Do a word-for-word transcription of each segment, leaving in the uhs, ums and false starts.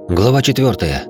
Глава четвертая.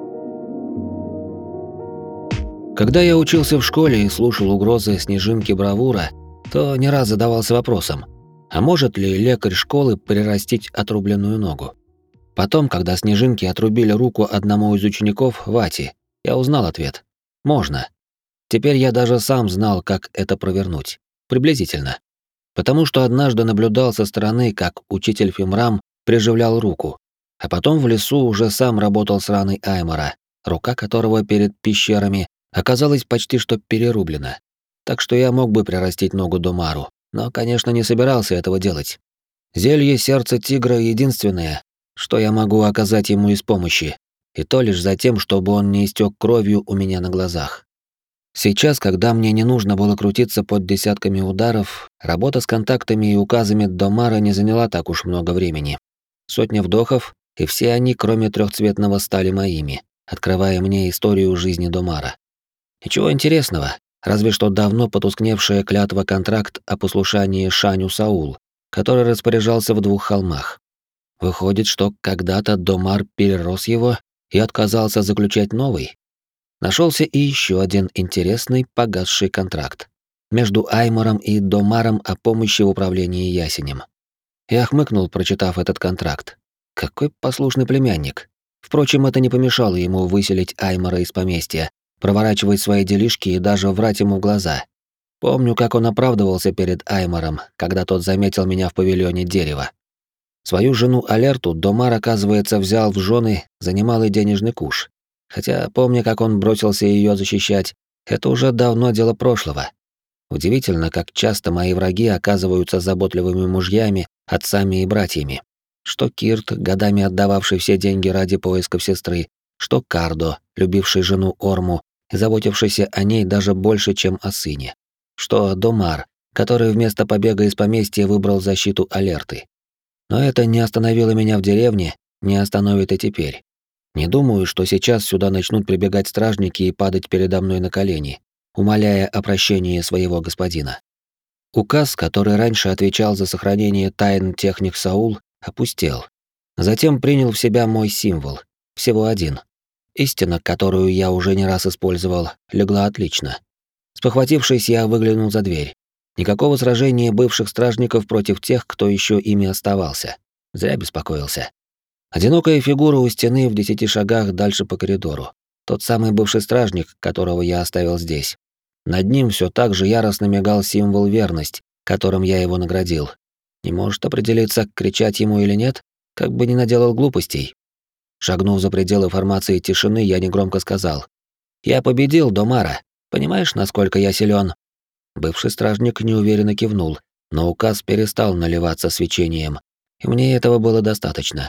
Когда я учился в школе и слушал угрозы Снежинки Бравура, то не раз задавался вопросом, а может ли лекарь школы прирастить отрубленную ногу? Потом, когда Снежинки отрубили руку одному из учеников, Вати, я узнал ответ. Можно. Теперь я даже сам знал, как это провернуть. Приблизительно. Потому что однажды наблюдал со стороны, как учитель Фимрам приживлял руку, а потом в лесу уже сам работал с раной Аймара, рука которого перед пещерами оказалась почти что перерублена. Так что я мог бы прирастить ногу Домару, но, конечно, не собирался этого делать. Зелье сердца тигра единственное, что я могу оказать ему из помощи, и то лишь за тем, чтобы он не истек кровью у меня на глазах. Сейчас, когда мне не нужно было крутиться под десятками ударов, работа с контактами и указами Домара не заняла так уж много времени. Сотня вдохов, и все они, кроме трехцветного, стали моими, открывая мне историю жизни Домара. Ничего интересного, разве что давно потускневшая клятва-контракт о послушании Шаню Саул, который распоряжался в двух холмах. Выходит, что когда-то Домар перерос его и отказался заключать новый. Нашелся и еще один интересный погасший контракт между Аймаром и Домаром о помощи в управлении ясенем. Я хмыкнул, прочитав этот контракт. Какой послушный племянник. Впрочем, это не помешало ему выселить Аймара из поместья, проворачивать свои делишки и даже врать ему в глаза. Помню, как он оправдывался перед Аймаром, когда тот заметил меня в павильоне дерева. Свою жену Алерту Домар, оказывается, взял в жены за немалый денежный куш. Хотя, помня, как он бросился ее защищать, это уже давно дело прошлого. Удивительно, как часто мои враги оказываются заботливыми мужьями, отцами и братьями. Что Кирт, годами отдававший все деньги ради поисков сестры, что Кардо, любивший жену Орму и заботившийся о ней даже больше, чем о сыне. Что Домар, который вместо побега из поместья выбрал защиту Алерты. Но это не остановило меня в деревне, не остановит и теперь. Не думаю, что сейчас сюда начнут прибегать стражники и падать передо мной на колени, умоляя о прощении своего господина. Указ, который раньше отвечал за сохранение тайн техник Саул, опустел. Затем принял в себя мой символ, всего один. Истина, которую я уже не раз использовал, легла отлично. Спохватившись, я выглянул за дверь. Никакого сражения бывших стражников против тех, кто еще ими оставался. Зря беспокоился. Одинокая фигура у стены в десяти шагах дальше по коридору. Тот самый бывший стражник, которого я оставил здесь. Над ним все так же яростно мигал символ верность, которым я его наградил. Не может определиться, кричать ему или нет, как бы не наделал глупостей. Шагнув за пределы формации тишины, я негромко сказал: «Я победил Домара. Понимаешь, насколько я силен?» Бывший стражник неуверенно кивнул, но указ перестал наливаться свечением, и мне этого было достаточно.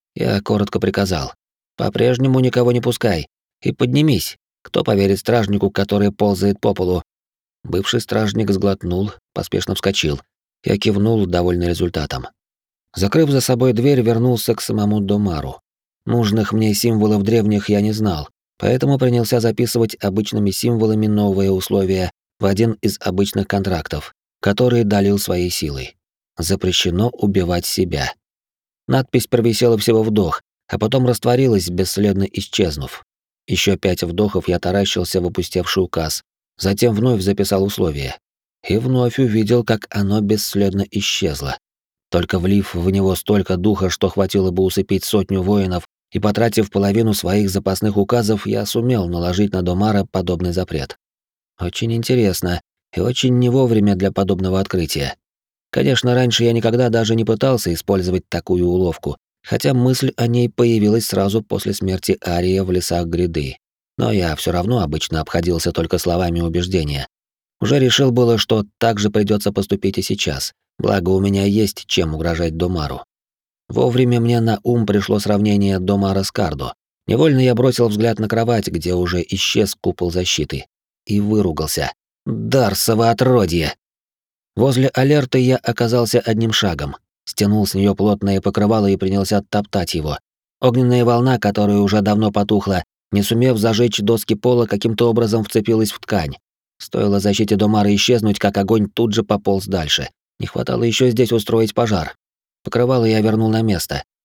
Я коротко приказал: «По-прежнему никого не пускай, и поднимись. Кто поверит стражнику, который ползает по полу?» Бывший стражник сглотнул, поспешно вскочил. Я кивнул, довольный результатом. Закрыв за собой дверь, вернулся к самому Домару. Нужных мне символов древних я не знал, поэтому принялся записывать обычными символами новые условия в один из обычных контрактов, который долил своей силой. Запрещено убивать себя. Надпись провисела всего вдох, а потом растворилась, бесследно исчезнув. Еще пять вдохов я таращился в опустевший указ, затем вновь записал условие. И вновь увидел, как оно бесследно исчезло. Только влив в него столько духа, что хватило бы усыпить сотню воинов, и потратив половину своих запасных указов, я сумел наложить на Домара подобный запрет. Очень интересно и очень не вовремя для подобного открытия. Конечно, раньше я никогда даже не пытался использовать такую уловку, хотя мысль о ней появилась сразу после смерти Ария в лесах Гряды. Но я все равно обычно обходился только словами убеждения. Уже решил было, что так же придется поступить и сейчас, благо у меня есть чем угрожать Домару. Вовремя мне на ум пришло сравнение Домара с Кардо. Невольно я бросил взгляд на кровать, где уже исчез купол защиты, и выругался. «Дарсово отродье!» Возле Алерты я оказался одним шагом, стянул с нее плотное покрывало и принялся топтать его. Огненная волна, которая уже давно потухла, не сумев зажечь доски пола, каким-то образом вцепилась в ткань. Стоило защите Домара исчезнуть, как огонь тут же пополз дальше. Не хватало еще здесь устроить пожар. Покрывало я вернул на место,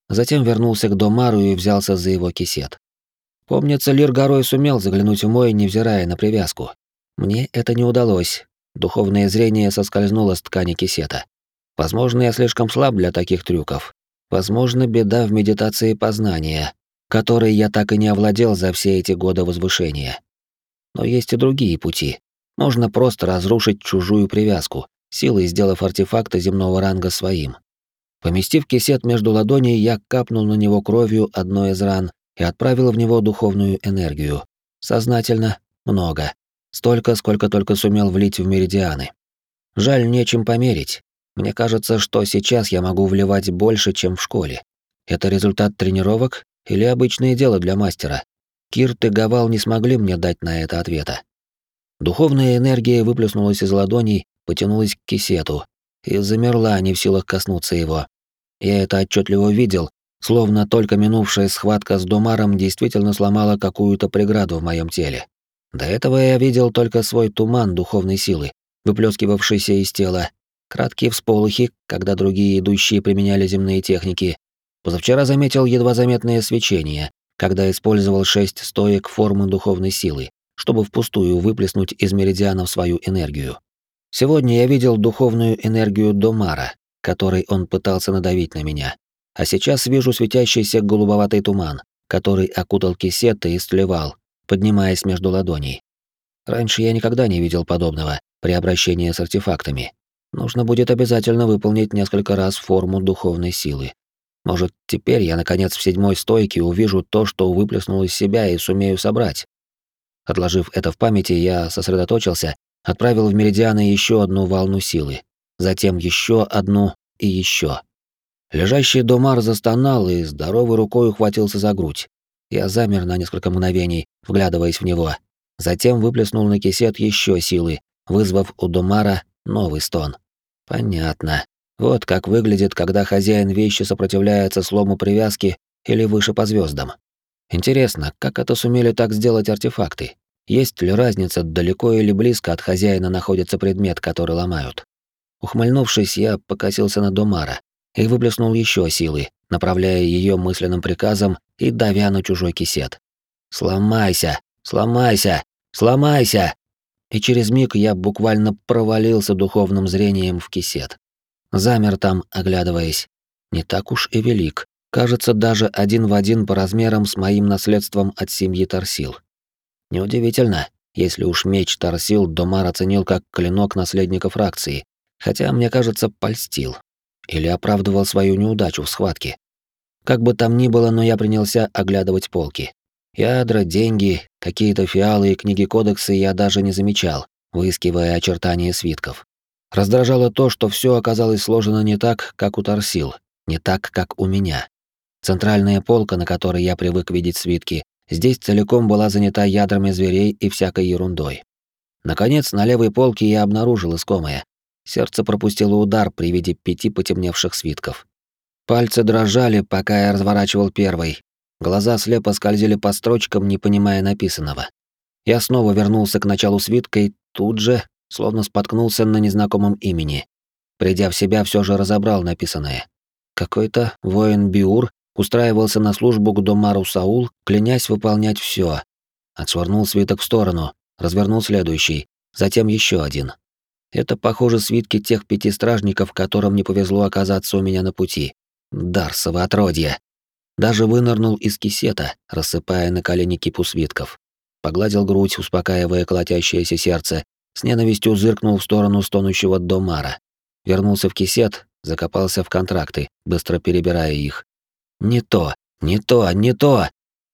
Затем вернулся к Домару и взялся за его кисет. Помнится, Лир горой сумел заглянуть в мой, невзирая на привязку. Мне это не удалось. Духовное зрение соскользнуло с ткани кисета. Возможно, я слишком слаб для таких трюков. Возможно, беда в медитации познания, которой я так и не овладел за все эти годы возвышения. Но есть и другие пути. Можно просто разрушить чужую привязку, силой сделав артефакты земного ранга своим. Поместив кисет между ладоней, я капнул на него кровью одной из ран и отправил в него духовную энергию. Сознательно, много. Столько, сколько только сумел влить в меридианы. Жаль, нечем померить. Мне кажется, что сейчас я могу вливать больше, чем в школе. Это результат тренировок или обычное дело для мастера? Кирт и Гавал не смогли мне дать на это ответа. Духовная энергия выплеснулась из ладоней, потянулась к кисету и замерла, не в силах коснуться его. Я это отчетливо видел, словно только минувшая схватка с Домаром действительно сломала какую-то преграду в моем теле. До этого я видел только свой туман духовной силы, выплескивавшийся из тела, краткие всполохи, когда другие идущие применяли земные техники. Позавчера заметил едва заметное свечение, когда использовал шесть стоек формы духовной силы, чтобы впустую выплеснуть из меридианов свою энергию. Сегодня я видел духовную энергию Домара, которой он пытался надавить на меня. А сейчас вижу светящийся голубоватый туман, который окутал кисет и сливал, поднимаясь между ладоней. Раньше я никогда не видел подобного при обращении с артефактами. Нужно будет обязательно выполнить несколько раз форму духовной силы. Может, теперь я, наконец, в седьмой стойке увижу то, что выплеснул из себя, и сумею собрать. Отложив это в памяти, я сосредоточился, отправил в меридианы еще одну волну силы, затем еще одну и еще. Лежащий Домар застонал и здоровой рукой ухватился за грудь. Я замер на несколько мгновений, вглядываясь в него. Затем выплеснул на кисет еще силы, вызвав у Домара новый стон. Понятно. Вот как выглядит, когда хозяин вещи сопротивляется слому привязки или выше по звездам. Интересно, как это сумели так сделать артефакты? Есть ли разница, далеко или близко от хозяина находится предмет, который ломают? Ухмыльнувшись, я покосился на Домара и выплеснул еще силы, направляя ее мысленным приказом и давя на чужой кисет. «Сломайся! Сломайся! Сломайся!» И через миг я буквально провалился духовным зрением в кисет. Замер там, оглядываясь. Не так уж и велик. Кажется, даже один в один по размерам с моим наследством от семьи Тарсил. Неудивительно, если уж меч Тарсил Домар оценил как клинок наследника фракции, хотя, мне кажется, польстил. Или оправдывал свою неудачу в схватке. Как бы там ни было, но я принялся оглядывать полки. Ядра, деньги, какие-то фиалы и книги-кодексы я даже не замечал, выискивая очертания свитков. Раздражало то, что все оказалось сложено не так, как у Тарсил, не так, как у меня. Центральная полка, на которой я привык видеть свитки, здесь целиком была занята ядрами зверей и всякой ерундой. Наконец, на левой полке я обнаружил искомое. Сердце пропустило удар при виде пяти потемневших свитков. Пальцы дрожали, пока я разворачивал первый. Глаза слепо скользили по строчкам, не понимая написанного. Я снова вернулся к началу свитка и тут же, словно споткнулся на незнакомом имени. Придя в себя, все же разобрал написанное. Какой-то воин Биур устраивался на службу к Домару Саул, клянясь выполнять все. Отшвырнул свиток в сторону, развернул следующий, затем еще один. Это, похоже, свитки тех пяти стражников, которым не повезло оказаться у меня на пути. Дарсово отродье. Даже вынырнул из кисета, рассыпая на колени кипу свитков. Погладил грудь, успокаивая колотящееся сердце, с ненавистью зыркнул в сторону стонущего Домара. Вернулся в кисет, закопался в контракты, быстро перебирая их. Не то, не то, не то.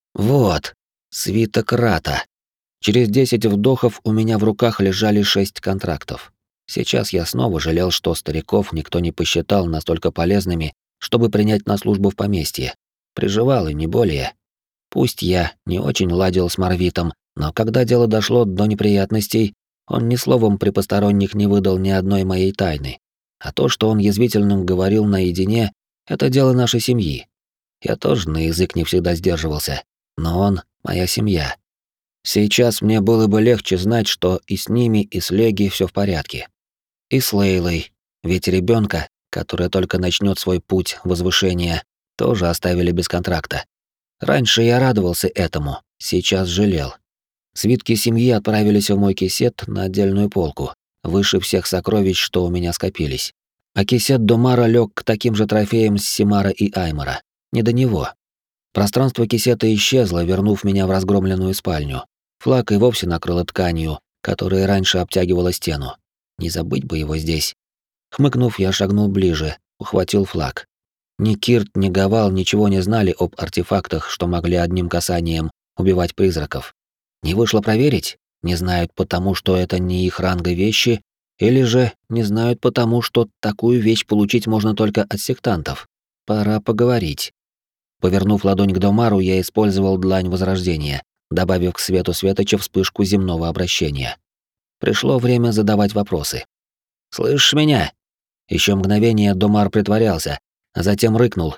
Вот, свиток Рата. Через десять вдохов у меня в руках лежали шесть контрактов. Сейчас я снова жалел, что стариков никто не посчитал настолько полезными, чтобы принять на службу в поместье. Приживал и не более. Пусть я не очень ладил с Марвитом, но когда дело дошло до неприятностей, он ни словом при посторонних не выдал ни одной моей тайны. А то, что он язвительным говорил наедине, это дело нашей семьи. Я тоже на язык не всегда сдерживался, но он — моя семья. Сейчас мне было бы легче знать, что и с ними, и с Леги все в порядке. И с Лейлой, ведь ребенка, которая только начнет свой путь возвышения, тоже оставили без контракта. Раньше я радовался этому, сейчас жалел. Свитки семьи отправились в мой кисет на отдельную полку, выше всех сокровищ, что у меня скопились. А кисет Домара лег к таким же трофеям с Симара и Аймара. Не до него. Пространство кисета исчезло, вернув меня в разгромленную спальню. Флаг и вовсе накрыло тканью, которая раньше обтягивала стену. Не забыть бы его здесь. Хмыкнув, я шагнул ближе, ухватил флаг. Ни Кирт, ни Гавал ничего не знали об артефактах, что могли одним касанием убивать призраков. Не вышло проверить? Не знают потому, что это не их ранга вещи, или же не знают потому, что такую вещь получить можно только от сектантов. Пора поговорить. Повернув ладонь к Домару, я использовал длань возрождения, добавив к свету светоча вспышку земного обращения. Пришло время задавать вопросы. «Слышишь меня?» Еще мгновение Домар притворялся, а затем рыкнул.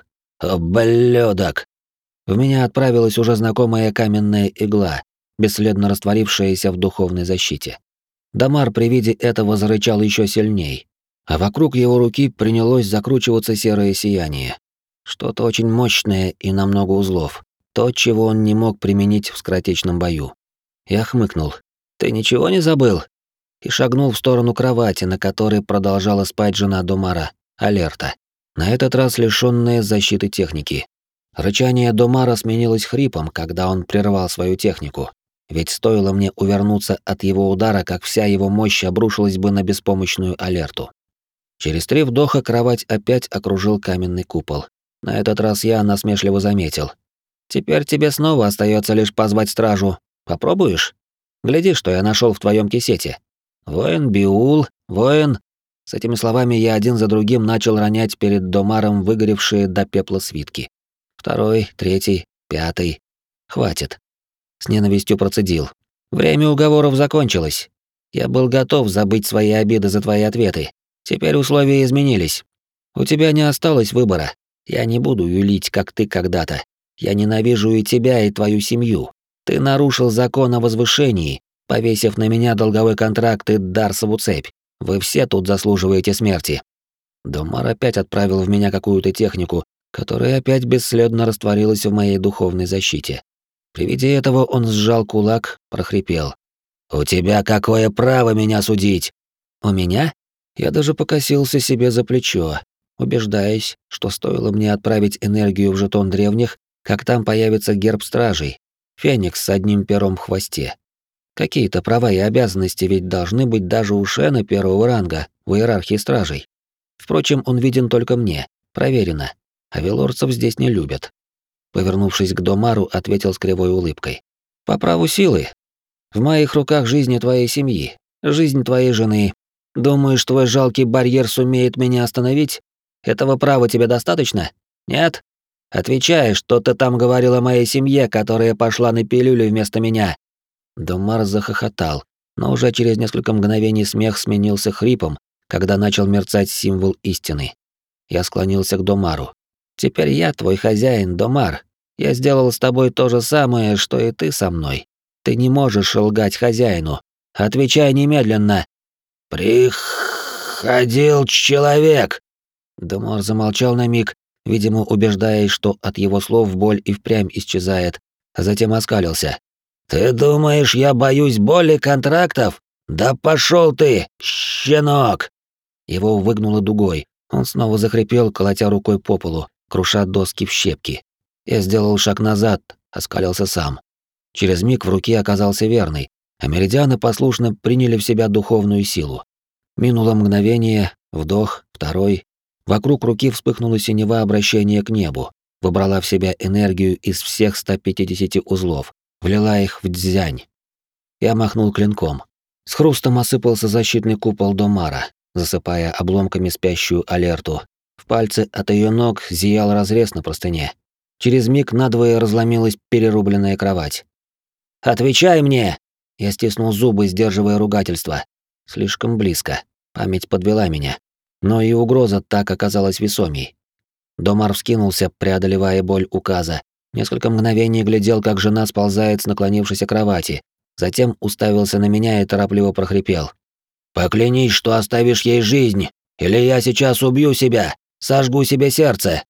«Ублюдок!» В меня отправилась уже знакомая каменная игла, бесследно растворившаяся в духовной защите. Домар при виде этого зарычал еще сильней, а вокруг его руки принялось закручиваться серое сияние. Что-то очень мощное и на много узлов. То, чего он не мог применить в скоротечном бою. Я хмыкнул. «Ты ничего не забыл?» И шагнул в сторону кровати, на которой продолжала спать жена Домара, Алерта, на этот раз лишённая защиты техники. Рычание Домара сменилось хрипом, когда он прервал свою технику. Ведь стоило мне увернуться от его удара, как вся его мощь обрушилась бы на беспомощную Алерту. Через три вдоха кровать опять окружил каменный купол. На этот раз я насмешливо заметил. «Теперь тебе снова остается лишь позвать стражу. Попробуешь? Гляди, что я нашел в твоем кисете. Воин Биул, воин...» С этими словами я один за другим начал ронять перед Домаром выгоревшие до пепла свитки. Второй, третий, пятый. Хватит. С ненавистью процедил. Время уговоров закончилось. Я был готов забыть свои обиды за твои ответы. Теперь условия изменились. У тебя не осталось выбора. Я не буду юлить, как ты когда-то. Я ненавижу и тебя, и твою семью. Ты нарушил закон о возвышении, повесив на меня долговой контракт и Дарсову цепь. Вы все тут заслуживаете смерти. Домар опять отправил в меня какую-то технику, которая опять бесследно растворилась в моей духовной защите. При виде этого он сжал кулак, прохрипел. «У тебя какое право меня судить?» «У меня?» Я даже покосился себе за плечо, убеждаясь, что стоило мне отправить энергию в жетон древних, как там появится герб стражей, феникс с одним пером в хвосте. Какие-то права и обязанности ведь должны быть даже у Шена первого ранга в иерархии стражей. Впрочем, он виден только мне, проверено, а велорцев здесь не любят. Повернувшись к Домару, ответил с кривой улыбкой. «По праву силы. В моих руках жизнь твоей семьи, жизнь твоей жены. Думаешь, твой жалкий барьер сумеет меня остановить? Этого права тебе достаточно? Нет? Отвечай, что ты там говорил о моей семье, которая пошла на пилюлю вместо меня». Домар захохотал, но уже через несколько мгновений смех сменился хрипом, когда начал мерцать символ истины. Я склонился к Домару. «Теперь я твой хозяин, Домар. Я сделал с тобой то же самое, что и ты со мной. Ты не можешь лгать хозяину. Отвечай немедленно». «Приходил человек!» Домар замолчал на миг, видимо, убеждаясь, что от его слов боль и впрямь исчезает, а затем оскалился. «Ты думаешь, я боюсь боли контрактов? Да пошел ты, щенок!» Его выгнуло дугой. Он снова захрипел, колотя рукой по полу, круша доски в щепки. Я сделал шаг назад, оскалился сам. Через миг в руке оказался верный, а меридианы послушно приняли в себя духовную силу. Минуло мгновение, вдох, второй. Вокруг руки вспыхнуло синева обращение к небу, выбрала в себя энергию из всех ста пятидесяти узлов, влила их в дзянь. Я махнул клинком. С хрустом осыпался защитный купол Домара, засыпая обломками спящую Алерту. В пальце от ее ног зиял разрез на простыне. Через миг надвое разломилась перерубленная кровать. «Отвечай мне!» Я стиснул зубы, сдерживая ругательство. Слишком близко. Память подвела меня. Но и угроза так оказалась весомей. Домар вскинулся, преодолевая боль указа. Несколько мгновений глядел, как жена сползает с наклонившейся кровати. Затем уставился на меня и торопливо прохрипел. «Поклянись, что оставишь ей жизнь, или я сейчас убью себя, сожгу себе сердце!»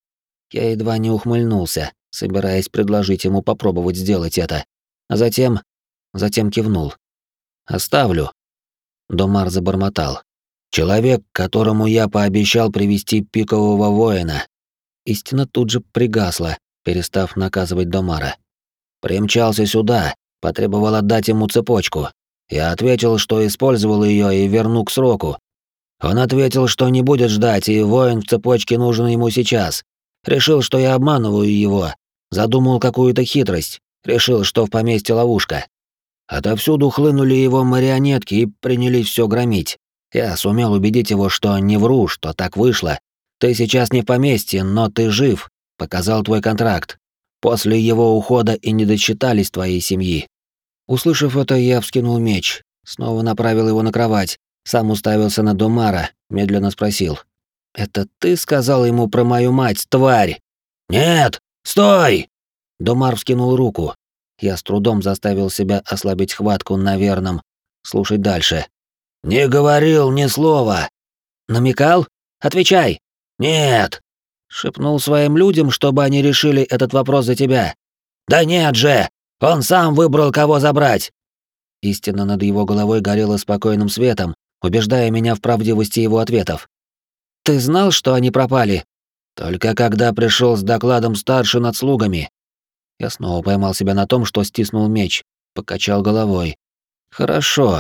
Я едва не ухмыльнулся, собираясь предложить ему попробовать сделать это. А затем... затем кивнул. «Оставлю». Домар забормотал. «Человек, которому я пообещал привести пикового воина». Истина тут же пригасла, перестав наказывать Домара. «Примчался сюда, потребовал отдать ему цепочку. Я ответил, что использовал ее и верну к сроку. Он ответил, что не будет ждать, и воин в цепочке нужен ему сейчас. Решил, что я обманываю его. Задумал какую-то хитрость. Решил, что в поместье ловушка. Отовсюду хлынули его марионетки и принялись все громить. Я сумел убедить его, что не вру, что так вышло. Ты сейчас не в поместье, но ты жив. Показал твой контракт. После его ухода и не досчитались твоей семьи. Услышав это, я вскинул меч, снова направил его на кровать, сам уставился на Домара, медленно спросил. «Это ты сказал ему про мою мать, тварь?» «Нет! Стой!» Домар вскинул руку. Я с трудом заставил себя ослабить хватку на верном. Слушать дальше. «Не говорил ни слова!» «Намекал? Отвечай!» «Нет!» «Шепнул своим людям, чтобы они решили этот вопрос за тебя?» «Да нет же! Он сам выбрал, кого забрать!» Истина над его головой горела спокойным светом, убеждая меня в правдивости его ответов. «Ты знал, что они пропали?» «Только когда пришел с докладом старший над слугами». Я снова поймал себя на том, что стиснул меч, покачал головой. «Хорошо,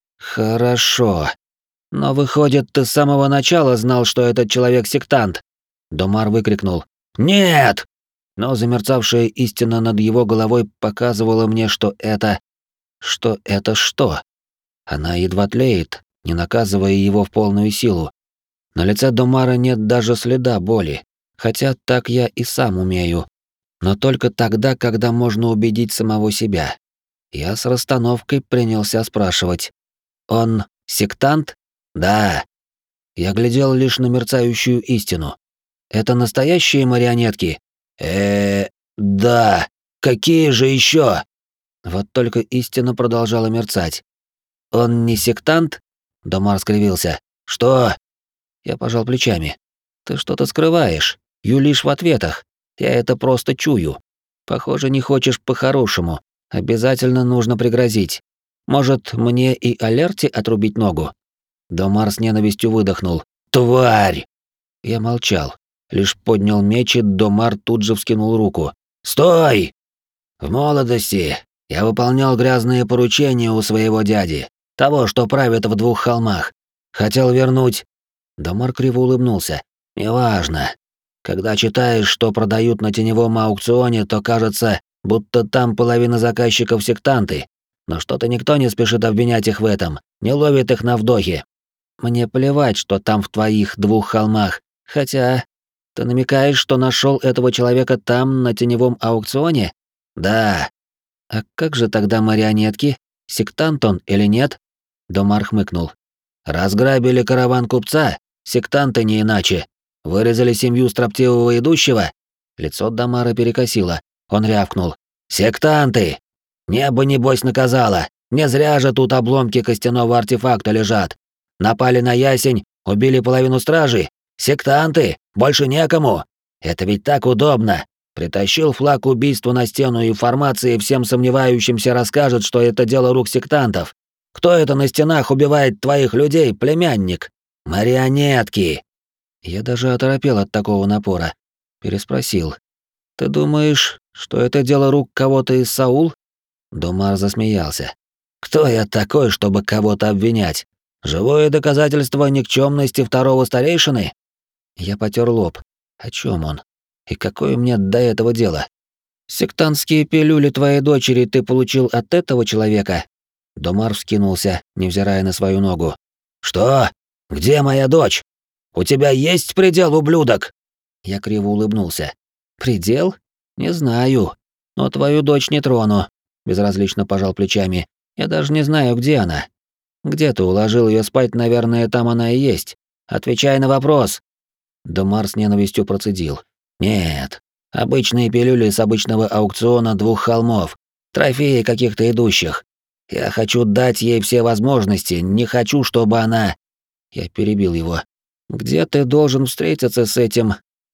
хорошо. Но выходит, ты с самого начала знал, что этот человек сектант?» Домар выкрикнул. «Нет!» Но замерцавшая истина над его головой показывала мне, что это... Что это что? Она едва тлеет, не наказывая его в полную силу. На лице Домара нет даже следа боли, хотя так я и сам умею. Но только тогда, когда можно убедить самого себя. Я с расстановкой принялся спрашивать. «Он сектант?» «Да». Я глядел лишь на мерцающую истину. «Это настоящие марионетки?» э да. Какие же еще? Вот только истина продолжала мерцать. «Он не сектант?» Домар скривился. «Что?» Я пожал плечами. «Ты что-то скрываешь, юлишь в ответах. Я это просто чую. Похоже, не хочешь по-хорошему. Обязательно нужно пригрозить. Может, мне и Алерте отрубить ногу?» Домар с ненавистью выдохнул. «Тварь!» Я молчал. Лишь поднял меч, и Домар тут же вскинул руку. «Стой!» «В молодости я выполнял грязные поручения у своего дяди, того, что правит в двух холмах. Хотел вернуть...» Домар криво улыбнулся. «Неважно. Когда читаешь, что продают на теневом аукционе, то кажется, будто там половина заказчиков сектанты. Но что-то никто не спешит обвинять их в этом, не ловит их на вдохе. Мне плевать, что там в твоих двух холмах. Хотя... Ты намекаешь, что нашел этого человека там, на теневом аукционе?» «Да». «А как же тогда марионетки? Сектант он или нет?» Домар хмыкнул. «Разграбили караван купца? Сектанты не иначе. Вырезали семью строптивого идущего?» Лицо Домара перекосило. Он рявкнул. «Сектанты! Небо, небось, наказало. Не зря же тут обломки костяного артефакта лежат. Напали на ясень, убили половину стражи. Сектанты! Больше некому! Это ведь так удобно! Притащил флаг убийства на стену, и формации всем сомневающимся расскажет, что это дело рук сектантов. Кто это на стенах убивает твоих людей, племянник? Марионетки!» Я даже оторопел от такого напора. Переспросил. «Ты думаешь, что это дело рук кого-то из Саул?» Домар засмеялся. «Кто я такой, чтобы кого-то обвинять? Живое доказательство никчемности второго старейшины?» Я потер лоб. О чем он? И какое мне до этого дело? «Сектантские пилюли твоей дочери ты получил от этого человека?» Домар вскинулся, невзирая на свою ногу. «Что? Где моя дочь? У тебя есть предел, ублюдок?» Я криво улыбнулся. «Предел? Не знаю. Но твою дочь не трону», — безразлично пожал плечами. «Я даже не знаю, где она. Где ты уложил ее спать, наверное, там она и есть. Отвечай на вопрос». Домар с ненавистью процедил. «Нет. Обычные пилюли с обычного аукциона двух холмов. Трофеи каких-то идущих. Я хочу дать ей все возможности, не хочу, чтобы она...» Я перебил его. «Где ты должен встретиться с этим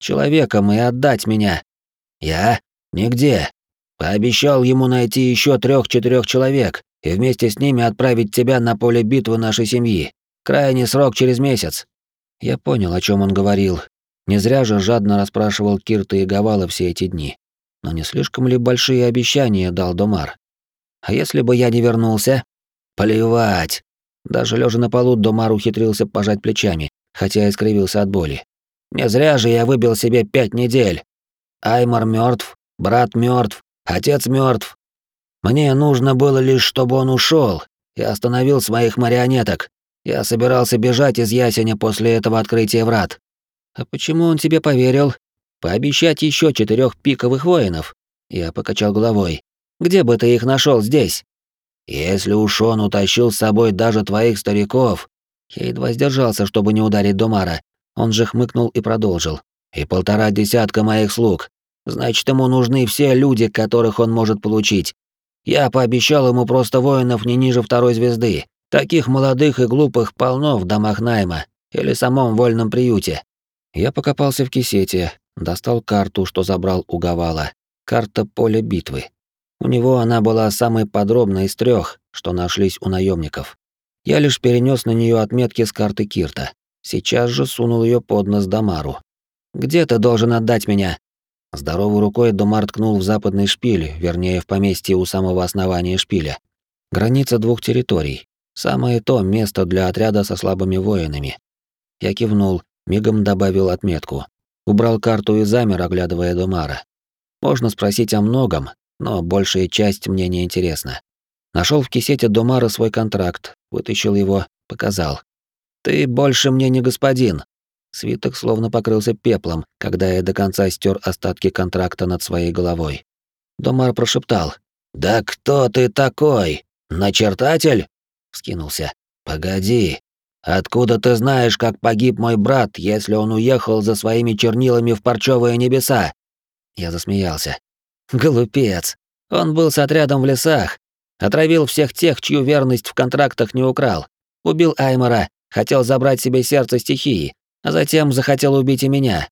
человеком и отдать меня». «Я? Нигде. Пообещал ему найти еще трех-четырех человек и вместе с ними отправить тебя на поле битвы нашей семьи. Крайний срок через месяц». Я понял, о чем он говорил. Не зря же жадно расспрашивал Кирта и Гавала все эти дни. Но не слишком ли большие обещания дал Домар? А если бы я не вернулся? Плевать. Даже лежа на полу, Домар ухитрился пожать плечами, хотя и скривился от боли. Не зря же я выбил себе пять недель. Аймар мертв, брат мертв, отец мертв. Мне нужно было лишь, чтобы он ушел и остановил своих марионеток. Я собирался бежать из Ясеня после этого открытия врат. А почему он тебе поверил? Пообещать еще четырех пиковых воинов? Я покачал головой. Где бы ты их нашел здесь? Если уж он утащил с собой даже твоих стариков. Я едва сдержался, чтобы не ударить Домара. Он же хмыкнул и продолжил. И полтора десятка моих слуг. Значит, ему нужны все люди, которых он может получить. Я пообещал ему просто воинов не ниже второй звезды. Таких молодых и глупых полно в домах найма или самом вольном приюте. Я покопался в кисете, достал карту, что забрал у Гавала. Карта поля битвы. У него она была самой подробной из трех, что нашлись у наемников. Я лишь перенес на нее отметки с карты Кирта. Сейчас же сунул ее под нос Домару. «Где ты должен отдать меня?» Здоровой рукой Домар ткнул в западный шпиль, вернее, в поместье у самого основания шпиля. Граница двух территорий. Самое то место для отряда со слабыми воинами. Я кивнул, мигом добавил отметку. Убрал карту и замер, оглядывая Домара. Можно спросить о многом, но большая часть мне не интересна. Нашел в кисете Домара свой контракт, вытащил его, показал. «Ты больше мне не господин». Свиток словно покрылся пеплом, когда я до конца стер остатки контракта над своей головой. Домар прошептал. «Да кто ты такой? Начертатель?» Вскинулся. «Погоди. Откуда ты знаешь, как погиб мой брат, если он уехал за своими чернилами в парчевые небеса?» Я засмеялся. «Глупец. Он был с отрядом в лесах. Отравил всех тех, чью верность в контрактах не украл. Убил Аймара, хотел забрать себе сердце стихии, а затем захотел убить и меня.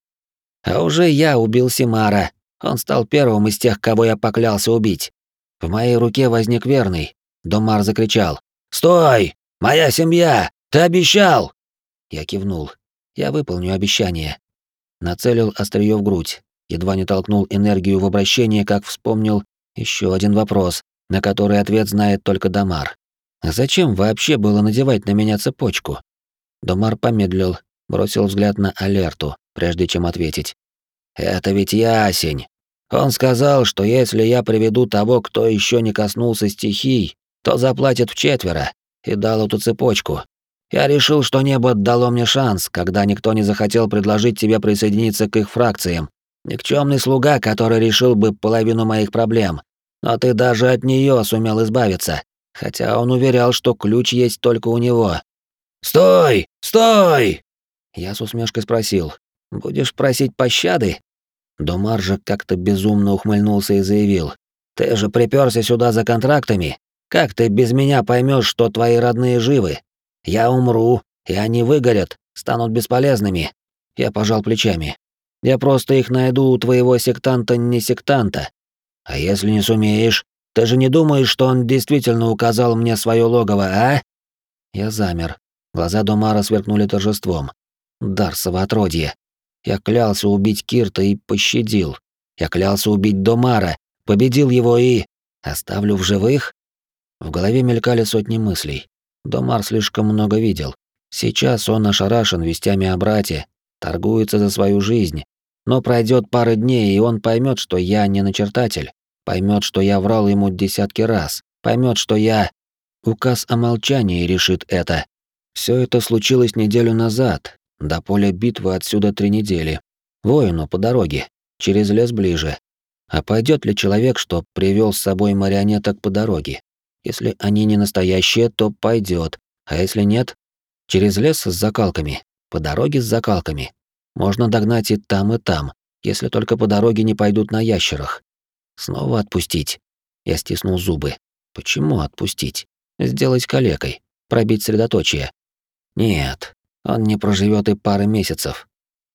А уже я убил Симара. Он стал первым из тех, кого я поклялся убить. В моей руке возник верный». Домар закричал. «Стой! Моя семья! Ты обещал!» Я кивнул. Я выполню обещание. Нацелил острие в грудь. Едва не толкнул энергию в обращение, как вспомнил еще один вопрос, на который ответ знает только Домар. Зачем вообще было надевать на меня цепочку? Домар помедлил, бросил взгляд на Алерту, прежде чем ответить. «Это ведь Ясень. Он сказал, что если я приведу того, кто еще не коснулся стихий, то заплатит вчетверо, и дал эту цепочку. Я решил, что небо дало мне шанс, когда никто не захотел предложить тебе присоединиться к их фракциям. Никчемный слуга, который решил бы половину моих проблем. Но ты даже от нее сумел избавиться, хотя он уверял, что ключ есть только у него». «Стой! Стой!» Я с усмешкой спросил. «Будешь просить пощады?» Домар же как-то безумно ухмыльнулся и заявил. «Ты же припёрся сюда за контрактами. Как ты без меня поймешь, что твои родные живы? Я умру, и они выгорят, станут бесполезными». Я пожал плечами. «Я просто их найду у твоего сектанта-не-сектанта. А если не сумеешь, ты же не думаешь, что он действительно указал мне свое логово, а?» Я замер. Глаза Домара сверкнули торжеством. Дарсово отродье. Я клялся убить Кирта и пощадил. Я клялся убить Домара, победил его и... оставлю в живых? В голове мелькали сотни мыслей. Домар слишком много видел. Сейчас он ошарашен вестями о брате, торгуется за свою жизнь. Но пройдет пара дней, и он поймет, что я не начертатель. Поймет, что я врал ему десятки раз. Поймет, что я... Указ о молчании решит это. Все это случилось неделю назад. До поля битвы отсюда три недели. Воину по дороге. Через лес ближе. А пойдет ли человек, что привел с собой марионеток по дороге? Если они не настоящие, то пойдет, а если нет? Через лес с закалками, по дороге с закалками. Можно догнать и там, и там, если только по дороге не пойдут на ящерах. Снова отпустить. Я стиснул зубы. Почему отпустить? Сделать калекой, пробить средоточие. Нет, он не проживет и пары месяцев.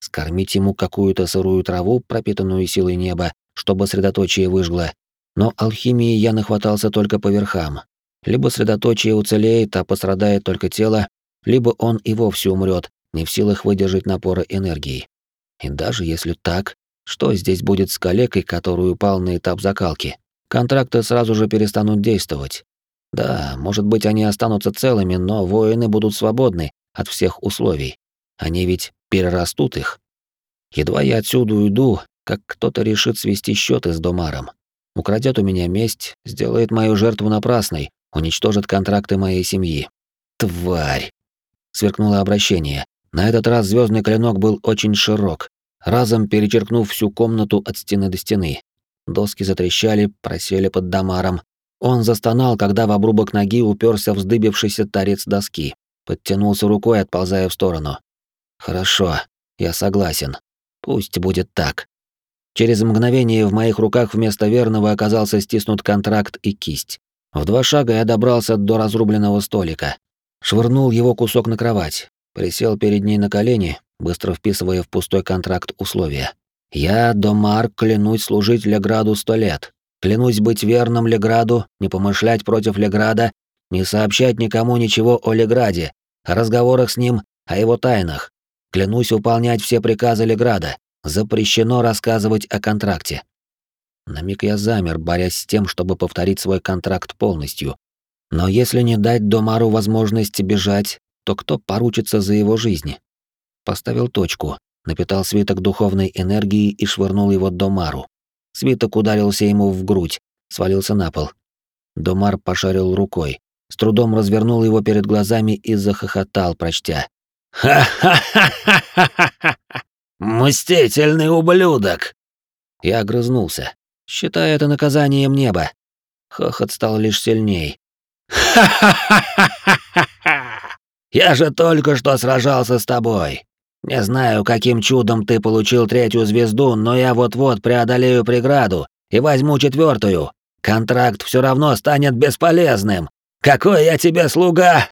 скормить ему какую-то сырую траву, пропитанную силой неба, чтобы средоточие выжгло. Но алхимии я нахватался только по верхам. Либо средоточие уцелеет, а пострадает только тело, либо он и вовсе умрет, не в силах выдержать напора энергии. И даже если так, что здесь будет с калекой, который упал на этап закалки? Контракты сразу же перестанут действовать. Да, может быть, они останутся целыми, но воины будут свободны от всех условий. Они ведь перерастут их. Едва я отсюда уйду, как кто-то решит свести счеты с Домаром. Украдет у меня месть, сделает мою жертву напрасной, уничтожит контракты моей семьи. Тварь! Сверкнуло обращение. На этот раз звездный клинок был очень широк, разом перечеркнув всю комнату от стены до стены. Доски затрещали, просели под Домаром. Он застонал, когда в обрубок ноги уперся вздыбившийся торец доски. Подтянулся рукой, отползая в сторону. Хорошо, я согласен. Пусть будет так. Через мгновение в моих руках вместо верного оказался стиснут контракт и кисть. В два шага я добрался до разрубленного столика. Швырнул его кусок на кровать. Присел перед ней на колени, быстро вписывая в пустой контракт условия. «Я, Домар, клянусь служить Леграду сто лет. Клянусь быть верным Леграду, не помышлять против Леграда, не сообщать никому ничего о Леграде, о разговорах с ним, о его тайнах. Клянусь выполнять все приказы Леграда. Запрещено рассказывать о контракте». На миг я замер, борясь с тем, чтобы повторить свой контракт полностью. Но если не дать Домару возможность бежать, то кто поручится за его жизнь? Поставил точку, напитал свиток духовной энергией и швырнул его Домару. Свиток ударился ему в грудь, свалился на пол. Домар пошарил рукой, с трудом развернул его перед глазами и захохотал, прочтя: «Ха-ха-ха-ха-ха! Мстительный ублюдок!» Я огрызнулся, считая это наказанием неба. Хохот стал лишь сильней. «Ха-ха-ха-ха-ха! Я же только что сражался с тобой. Не знаю, каким чудом ты получил третью звезду, но я вот-вот преодолею преграду и возьму четвертую. Контракт все равно станет бесполезным. Какой я тебе слуга!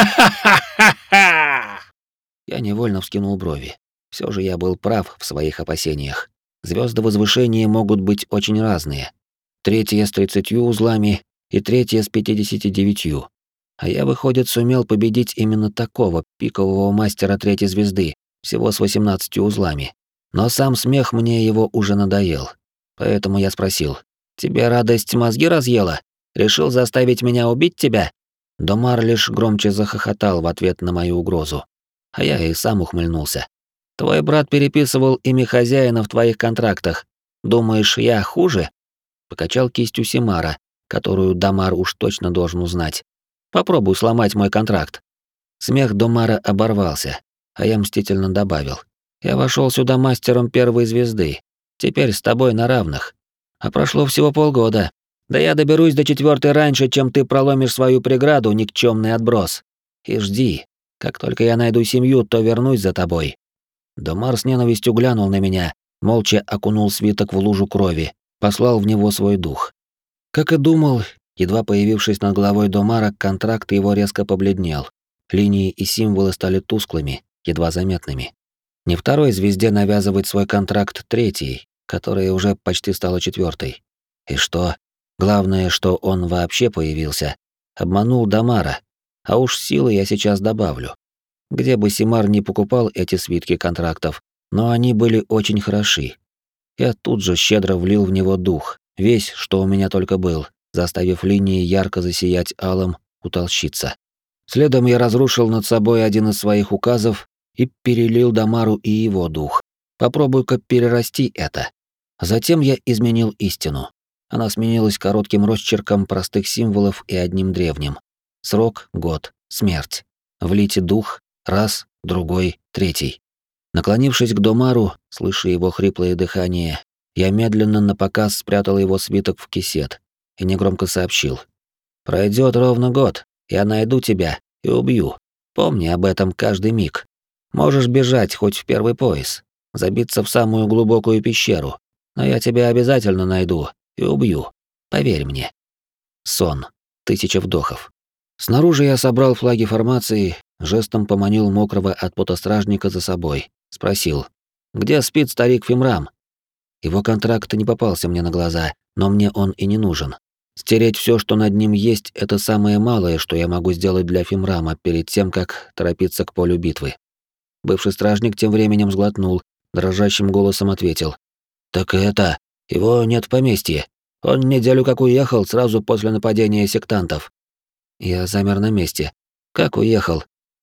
Ха-ха-ха-ха-ха!» Я невольно вскинул брови. Все же я был прав в своих опасениях. Звезды возвышения могут быть очень разные. Третья с тридцатью узлами и третья с пятидесятью девятью. А я, выходит, сумел победить именно такого пикового мастера третьей звезды, всего с восемнадцатью узлами. Но сам смех мне его уже надоел. Поэтому я спросил: «Тебе радость мозги разъела? Решил заставить меня убить тебя?» Домар лишь громче захохотал в ответ на мою угрозу. А я и сам ухмыльнулся. «Твой брат переписывал имя хозяина в твоих контрактах. Думаешь, я хуже?» Покачал кистью Симара, которую Домар уж точно должен узнать. «Попробуй сломать мой контракт». Смех Домара оборвался, а я мстительно добавил: «Я вошел сюда мастером первой звезды. Теперь с тобой на равных. А прошло всего полгода. Да я доберусь до четвертой раньше, чем ты проломишь свою преграду, никчемный отброс. И жди. Как только я найду семью, то вернусь за тобой». Домар с ненавистью глянул на меня, молча окунул свиток в лужу крови, послал в него свой дух. Как и думал, едва появившись над головой Домара, контракт его резко побледнел. Линии и символы стали тусклыми, едва заметными. Не второй звезде навязывать свой контракт третьей, которая уже почти стала четвертой. И что? Главное, что он вообще появился. Обманул Домара. А уж силы я сейчас добавлю. Где бы Симар не покупал эти свитки контрактов, но они были очень хороши. Я тут же щедро влил в него дух, весь, что у меня только был, заставив линии ярко засиять алым, утолщиться. Следом я разрушил над собой один из своих указов и перелил Домару и его дух. Попробуй-ка перерасти это. Затем я изменил истину. Она сменилась коротким росчерком простых символов и одним древним. Срок, год, смерть. Влить дух, раз, другой, третий. Наклонившись к Домару, слыша его хриплое дыхание, я медленно напоказ спрятал его свиток в кисет и негромко сообщил: «Пройдет ровно год, я найду тебя и убью. Помни об этом каждый миг. Можешь бежать хоть в первый пояс, забиться в самую глубокую пещеру, но я тебя обязательно найду и убью. Поверь мне». Сон. Тысяча вдохов. Снаружи я собрал флаги формации, жестом поманил мокрого от пота стражника за собой, спросил: Где спит старик Фимрам? Его контракт не попался мне на глаза, но мне он и не нужен. Стереть все, что над ним есть, это самое малое, что я могу сделать для Фимрама перед тем, как торопиться к полю битвы. Бывший стражник тем временем сглотнул, дрожащим голосом ответил: «Так это... Его нет в поместье. Он неделю как уехал, сразу после нападения сектантов». Я замер на месте. «Как уехал?»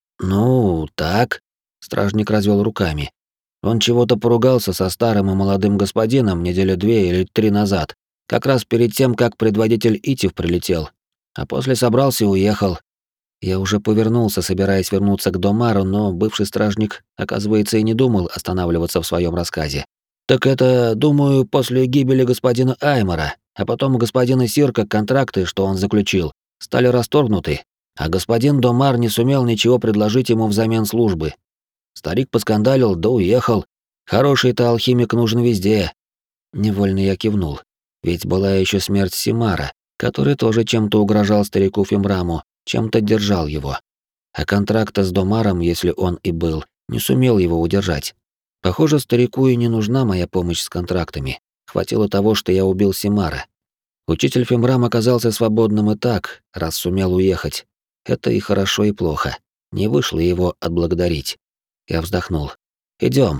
«Ну, так...» Стражник развел руками. «Он чего-то поругался со старым и молодым господином недели две или три назад, как раз перед тем, как предводитель Итив прилетел. А после собрался и уехал». Я уже повернулся, собираясь вернуться к Домару, но бывший стражник, оказывается, и не думал останавливаться в своем рассказе. «Так это, думаю, после гибели господина Аймара, а потом у господина Сирка контракты, что он заключил, стали расторгнуты, а господин Домар не сумел ничего предложить ему взамен службы. Старик поскандалил, да уехал. Хороший-то алхимик нужен везде». Невольно я кивнул, ведь была еще смерть Симара, который тоже чем-то угрожал старику Фимраму, чем-то держал его. А контракта с Домаром, если он и был, не сумел его удержать. Похоже, старику и не нужна моя помощь с контрактами. Хватило того, что я убил Симара. Учитель Фимрам оказался свободным и так, раз сумел уехать. Это и хорошо, и плохо. Не вышло его отблагодарить. Я вздохнул. Идем.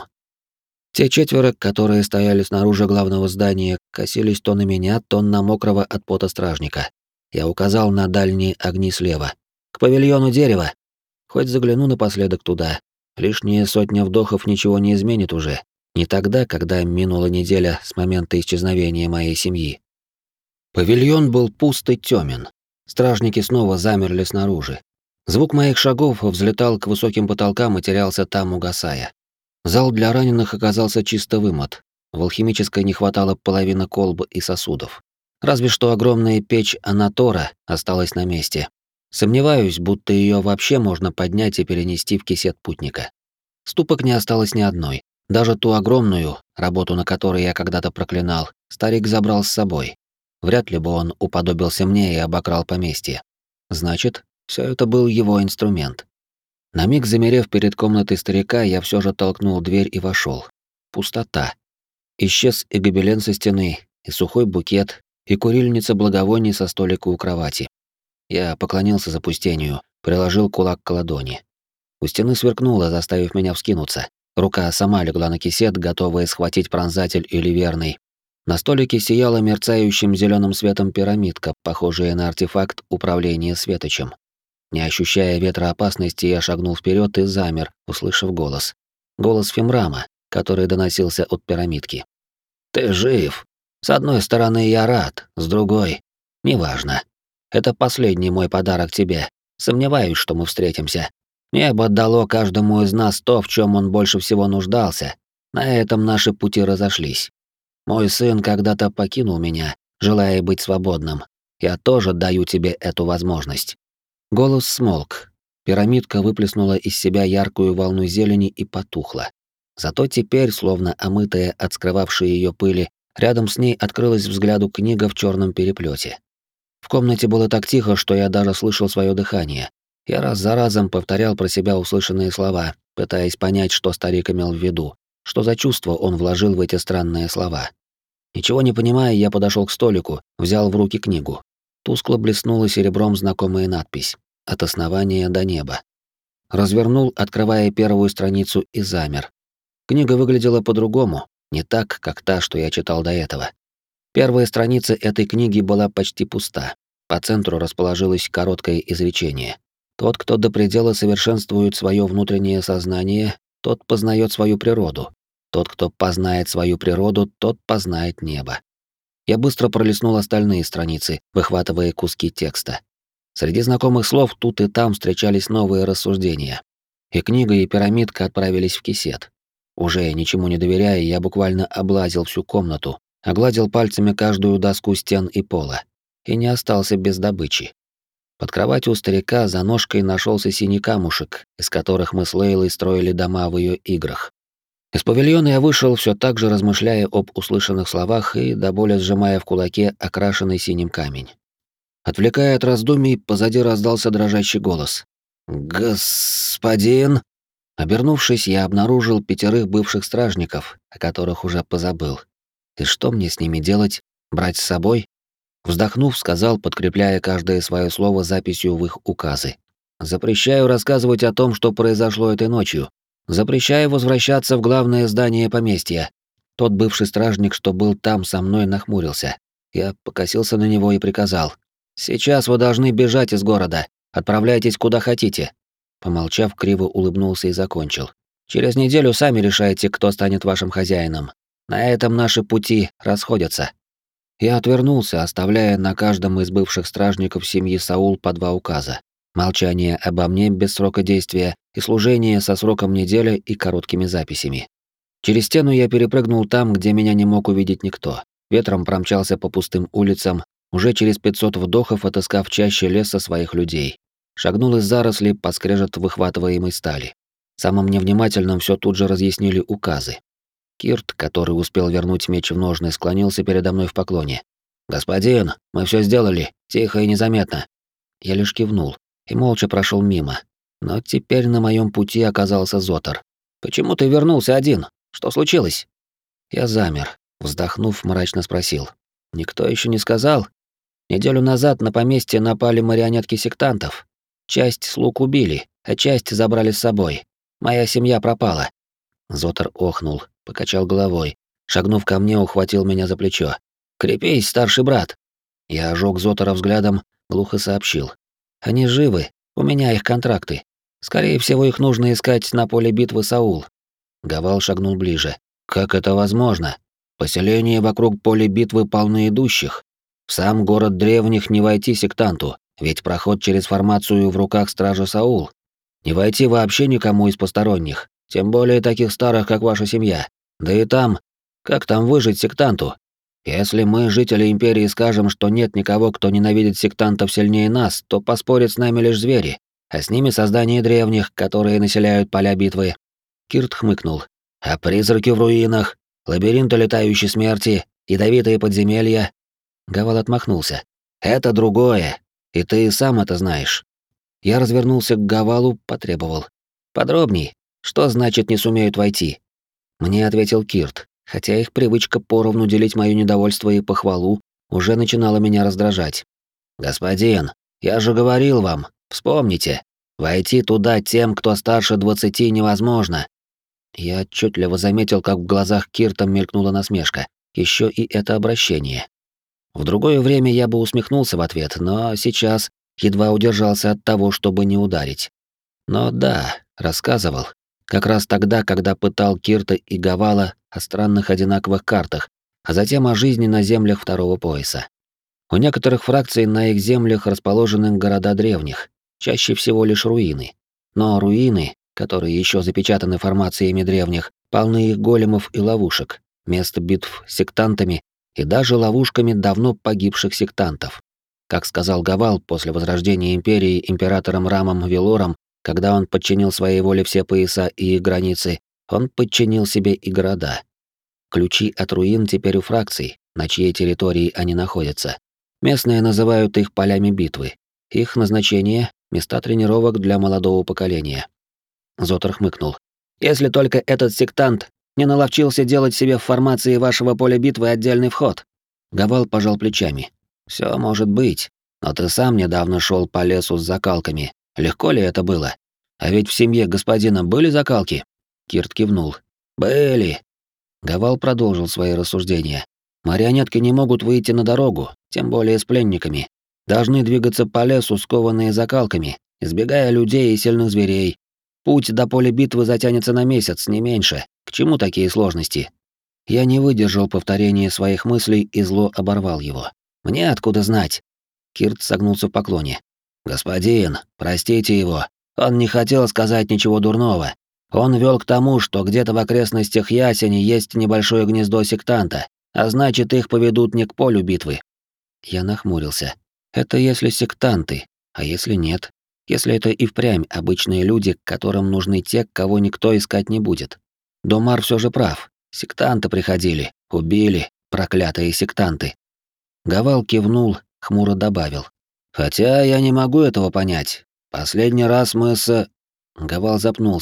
Те четверо, которые стояли снаружи главного здания, косились то на меня, то на мокрого от пота стражника. Я указал на дальние огни слева. «К павильону дерева!» Хоть загляну напоследок туда. Лишние сотня вдохов ничего не изменит уже. Не тогда, когда минула неделя с момента исчезновения моей семьи. Павильон был пуст и тёмен. Стражники снова замерли снаружи. Звук моих шагов взлетал к высоким потолкам и терялся там, угасая. Зал для раненых оказался чисто вымот. В алхимической не хватало половины колб и сосудов. Разве что огромная печь Анатора осталась на месте. Сомневаюсь, будто ее вообще можно поднять и перенести в кисет путника. Ступок не осталось ни одной. Даже ту огромную, работу на которой я когда-то проклинал, старик забрал с собой. Вряд ли бы он уподобился мне и обокрал поместье. Значит, все это был его инструмент. На миг замерев перед комнатой старика, я все же толкнул дверь и вошел. Пустота. Исчез и гобелен со стены, и сухой букет, и курильница благовоний со столика у кровати. Я поклонился запустению, приложил кулак к ладони. У стены сверкнуло, заставив меня вскинуться. Рука сама легла на кисет, готовая схватить пронзатель или верный. На столике сияла мерцающим зеленым светом пирамидка, похожая на артефакт управления светочем. Не ощущая ветра опасности, я шагнул вперед и замер, услышав голос. Голос Фимрама, который доносился от пирамидки. «Ты жив. С одной стороны, я рад, с другой — неважно. Это последний мой подарок тебе. Сомневаюсь, что мы встретимся. Небо дало каждому из нас то, в чем он больше всего нуждался. На этом наши пути разошлись. Мой сын когда-то покинул меня, желая быть свободным. Я тоже даю тебе эту возможность». Голос смолк. Пирамидка выплеснула из себя яркую волну зелени и потухла. Зато теперь, словно омытая от скрывавшей ее пыли, рядом с ней открылась взгляду книга в черном переплете. В комнате было так тихо, что я даже слышал свое дыхание. Я раз за разом повторял про себя услышанные слова, пытаясь понять, что старик имел в виду, что за чувство он вложил в эти странные слова. Ничего не понимая, я подошел к столику, взял в руки книгу. Тускло блеснула серебром знакомая надпись «От основания до неба». Развернул, открывая первую страницу, и замер. Книга выглядела по-другому, не так, как та, что я читал до этого. Первая страница этой книги была почти пуста. По центру расположилось короткое изречение. Тот, кто до предела совершенствует свое внутреннее сознание, тот познает свою природу. Тот, кто познает свою природу, тот познает небо. Я быстро пролистнул остальные страницы, выхватывая куски текста. Среди знакомых слов тут и там встречались новые рассуждения. И книга, и пирамидка отправились в кисет. Уже ничему не доверяя, я буквально облазил всю комнату, огладил пальцами каждую доску стен и пола. И не остался без добычи. Под кроватью у старика за ножкой нашелся синий камушек, из которых мы с Лейлой строили дома в ее играх. Из павильона я вышел, все так же размышляя об услышанных словах и до боли сжимая в кулаке окрашенный синим камень. Отвлекая от раздумий, позади раздался дрожащий голос. «Господин!» Обернувшись, я обнаружил пятерых бывших стражников, о которых уже позабыл. И что мне с ними делать? Брать с собой? Вздохнув, сказал, подкрепляя каждое свое слово записью в их указы. Запрещаю рассказывать о том, что произошло этой ночью. Запрещаю возвращаться в главное здание поместья. Тот бывший стражник, что был там со мной, нахмурился. Я покосился на него и приказал: «Сейчас вы должны бежать из города. Отправляйтесь куда хотите». Помолчав, криво улыбнулся и закончил: «Через неделю сами решайте, кто станет вашим хозяином. На этом наши пути расходятся». Я отвернулся, оставляя на каждом из бывших стражников семьи Саул по два указа: молчание обо мне без срока действия и служение со сроком недели и короткими записями. Через стену я перепрыгнул там, где меня не мог увидеть никто. Ветром промчался по пустым улицам, уже через пятьсот вдохов отыскав чаще леса своих людей. Шагнул из зарослей под скрежет выхватываемой стали. Самым невнимательным все тут же разъяснили указы. Кирт, который успел вернуть меч в ножны, склонился передо мной в поклоне. «Господин, мы все сделали, тихо и незаметно». Я лишь кивнул и молча прошел мимо. Но теперь на моем пути оказался Зотар. «Почему ты вернулся один? Что случилось?» Я замер, вздохнув, мрачно спросил: «Никто еще не сказал? Неделю назад на поместье напали марионетки сектантов. Часть слуг убили, а часть забрали с собой. Моя семья пропала». Зотар охнул, покачал головой, шагнув ко мне, ухватил меня за плечо. «Крепись, старший брат!» Я ожег Зотара взглядом, глухо сообщил: «Они живы, у меня их контракты. Скорее всего, их нужно искать на поле битвы, Саул». Гавал шагнул ближе. «Как это возможно? Поселения вокруг поля битвы полны идущих. В сам город древних не войти сектанту, ведь проход через формацию в руках стража Саул. Не войти вообще никому из посторонних, тем более таких старых, как ваша семья. Да и там, как там выжить сектанту? Если мы, жители Империи, скажем, что нет никого, кто ненавидит сектантов сильнее нас, то поспорят с нами лишь звери, а с ними создания древних, которые населяют поля битвы». Кирт хмыкнул. «А призраки в руинах, лабиринты летающей смерти, ядовитые подземелья?» Гавал отмахнулся. «Это другое, и ты сам это знаешь». Я развернулся к Гавалу, потребовал: «Подробней, что значит не сумеют войти?» Мне ответил Кирт, хотя их привычка поровну делить моё недовольство и похвалу уже начинала меня раздражать. «Господин, я же говорил вам, вспомните, войти туда тем, кто старше двадцати, невозможно». Я отчетливо заметил, как в глазах Кирта мелькнула насмешка, еще и это обращение. В другое время я бы усмехнулся в ответ, но сейчас едва удержался от того, чтобы не ударить. Но да, рассказывал. Как раз тогда, когда пытал Кирта и Гавала о странных одинаковых картах, а затем о жизни на землях второго пояса. У некоторых фракций на их землях расположены города древних, чаще всего лишь руины. Но руины, которые еще запечатаны формациями древних, полны их големов и ловушек, мест битв с сектантами и даже ловушками давно погибших сектантов. Как сказал Гавал после возрождения Империи императором Рамом Велором, когда он подчинил своей воле все пояса и их границы, он подчинил себе и города. Ключи от руин теперь у фракций, на чьей территории они находятся. Местные называют их полями битвы. Их назначение — места тренировок для молодого поколения. Зотар хмыкнул. «Если только этот сектант не наловчился делать себе в формации вашего поля битвы отдельный вход». Гавал пожал плечами. «Все может быть, но ты сам недавно шел по лесу с закалками. Легко ли это было? А ведь в семье господина были закалки?» Кирт кивнул. «Были». Гавал продолжил свои рассуждения. «Марионетки не могут выйти на дорогу, тем более с пленниками. Должны двигаться по лесу, скованные закалками, избегая людей и сильных зверей. Путь до поля битвы затянется на месяц, не меньше. К чему такие сложности?» Я не выдержал повторения своих мыслей и зло оборвал его. «Мне откуда знать?» Кирт согнулся в поклоне. «Господин, простите его. Он не хотел сказать ничего дурного. Он вел к тому, что где-то в окрестностях Ясени есть небольшое гнездо сектанта, а значит, их поведут не к полю битвы». Я нахмурился. Это если сектанты, а если нет? Если это и впрямь обычные люди, которым нужны те, кого никто искать не будет. Домар все же прав. Сектанты приходили, убили, проклятые сектанты. Гавал кивнул, хмуро добавил: «Хотя я не могу этого понять. Последний раз мы с...» Гавал запнулся,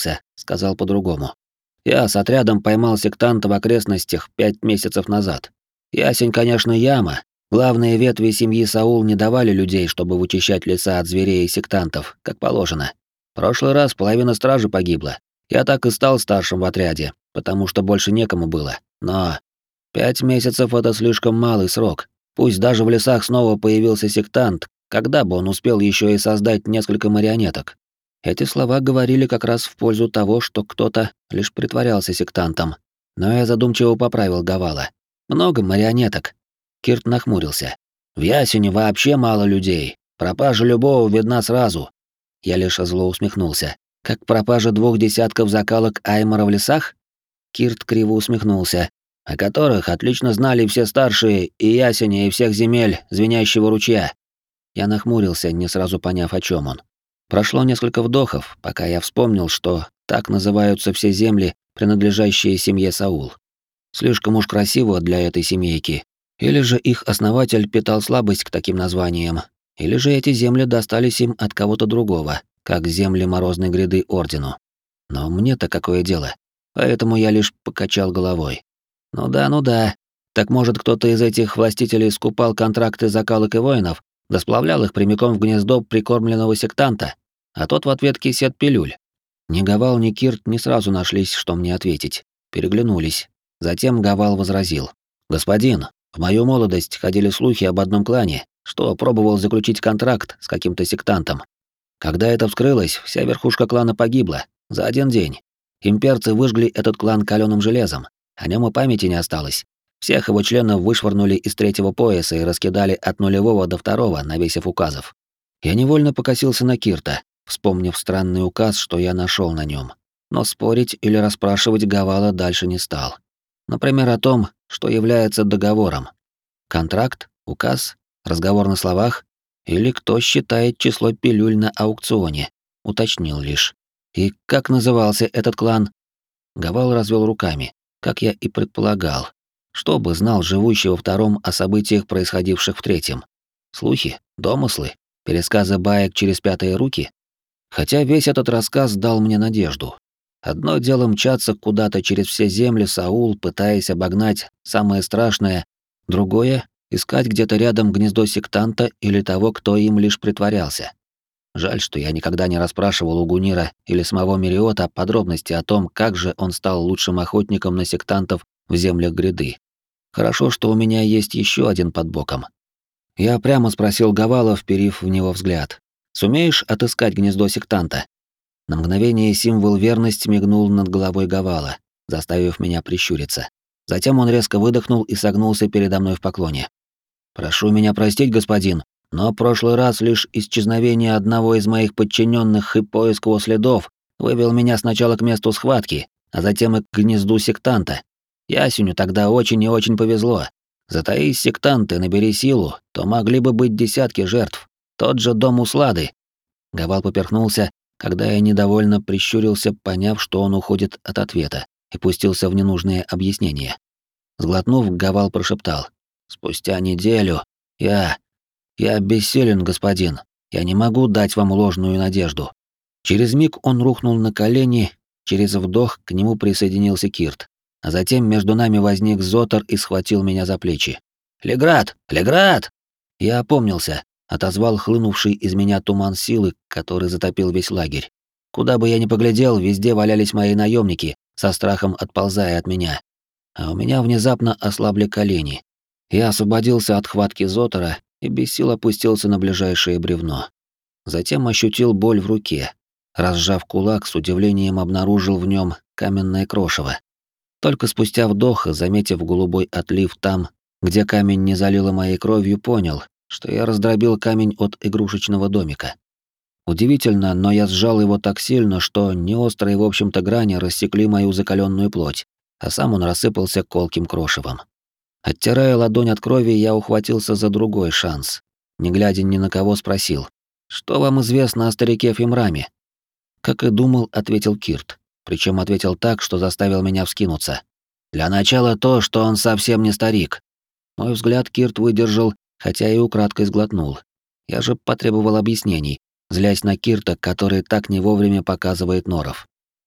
сказал по-другому. «Я с отрядом поймал сектанта в окрестностях пять месяцев назад. Ясень, конечно, яма. Главные ветви семьи Саул не давали людей, чтобы вычищать леса от зверей и сектантов, как положено. Прошлый раз половина стражи погибла. Я так и стал старшим в отряде, потому что больше некому было. Но пять месяцев — это слишком малый срок. Пусть даже в лесах снова появился сектант, когда бы он успел еще и создать несколько марионеток». Эти слова говорили как раз в пользу того, что кто-то лишь притворялся сектантом. Но я задумчиво поправил Гавала. «Много марионеток». Кирт нахмурился. «В Ясене вообще мало людей. Пропажа любого видна сразу». Я лишь зло усмехнулся. «Как пропажа двух десятков закалок Аймара в лесах?» Кирт криво усмехнулся. «О которых отлично знали все старшие и Ясеня, и всех земель звенящего ручья». Я нахмурился, не сразу поняв, о чем он. Прошло несколько вдохов, пока я вспомнил, что так называются все земли, принадлежащие семье Саул. Слишком уж красиво для этой семейки. Или же их основатель питал слабость к таким названиям, или же эти земли достались им от кого-то другого, как земли Морозной гряды Ордену. Но мне-то какое дело? Поэтому я лишь покачал головой. Ну да, ну да. Так может, кто-то из этих властителей скупал контракты закалок и воинов, да сплавлял их прямиком в гнездо прикормленного сектанта, а тот в ответ кисет пилюль. Ни Гавал, ни Кирт не сразу нашлись, что мне ответить. Переглянулись. Затем Гавал возразил. «Господин, в мою молодость ходили слухи об одном клане, что пробовал заключить контракт с каким-то сектантом. Когда это вскрылось, вся верхушка клана погибла. За один день. Имперцы выжгли этот клан калёным железом. О нем и памяти не осталось. Всех его членов вышвырнули из третьего пояса и раскидали от нулевого до второго, навесив указов. Я невольно покосился на Кирта, вспомнив странный указ, что я нашел на нем. Но спорить или расспрашивать Гавала дальше не стал. Например, о том, что является договором. Контракт, указ, разговор на словах или кто считает число пилюль на аукционе, уточнил лишь. И как назывался этот клан? Гавал развел руками, как я и предполагал. Что бы знал живущий во втором о событиях, происходивших в третьем? Слухи, домыслы, пересказы баек через пятые руки? Хотя весь этот рассказ дал мне надежду. Одно дело мчаться куда-то через все земли Саул, пытаясь обогнать самое страшное, другое — искать где-то рядом гнездо сектанта или того, кто им лишь притворялся. Жаль, что я никогда не расспрашивал у Гунира или самого Мериота подробности о том, как же он стал лучшим охотником на сектантов в землях гряды. Хорошо, что у меня есть еще один под боком. Я прямо спросил Гавала, вперив в него взгляд. «Сумеешь отыскать гнездо сектанта?» На мгновение символ верности мигнул над головой Гавала, заставив меня прищуриться. Затем он резко выдохнул и согнулся передо мной в поклоне. «Прошу меня простить, господин, но в прошлый раз лишь исчезновение одного из моих подчиненных и поиск его следов вывел меня сначала к месту схватки, а затем и к гнезду сектанта. Ясеню тогда очень и очень повезло. Затаись сектанты, набери силу, то могли бы быть десятки жертв. Тот же дом Услады». Гавал поперхнулся, когда я недовольно прищурился, поняв, что он уходит от ответа, и пустился в ненужные объяснения. Сглотнув, Гавал прошептал. «Спустя неделю я... я бессилен, господин. Я не могу дать вам ложную надежду». Через миг он рухнул на колени, через вдох к нему присоединился Кирт, а затем между нами возник Зотар и схватил меня за плечи. «Леград! Леград!» Я опомнился, отозвал хлынувший из меня туман силы, который затопил весь лагерь. Куда бы я ни поглядел, везде валялись мои наемники, со страхом отползая от меня. А у меня внезапно ослабли колени. Я освободился от хватки Зотара и без сил опустился на ближайшее бревно. Затем ощутил боль в руке. Разжав кулак, с удивлением обнаружил в нем каменное крошево. Только спустя вдох, заметив голубой отлив там, где камень не залило моей кровью, понял, что я раздробил камень от игрушечного домика. Удивительно, но я сжал его так сильно, что неострые, в общем-то, грани рассекли мою закаленную плоть, а сам он рассыпался колким крошевом. Оттирая ладонь от крови, я ухватился за другой шанс. Не глядя ни на кого, спросил: «Что вам известно о старике Фимраме?» Как и думал, ответил Кирт. Причем ответил так, что заставил меня вскинуться. «Для начала то, что он совсем не старик». Мой взгляд Кирт выдержал, хотя и украдкой сглотнул. Я же потребовал объяснений, злясь на Кирта, который так не вовремя показывает норов.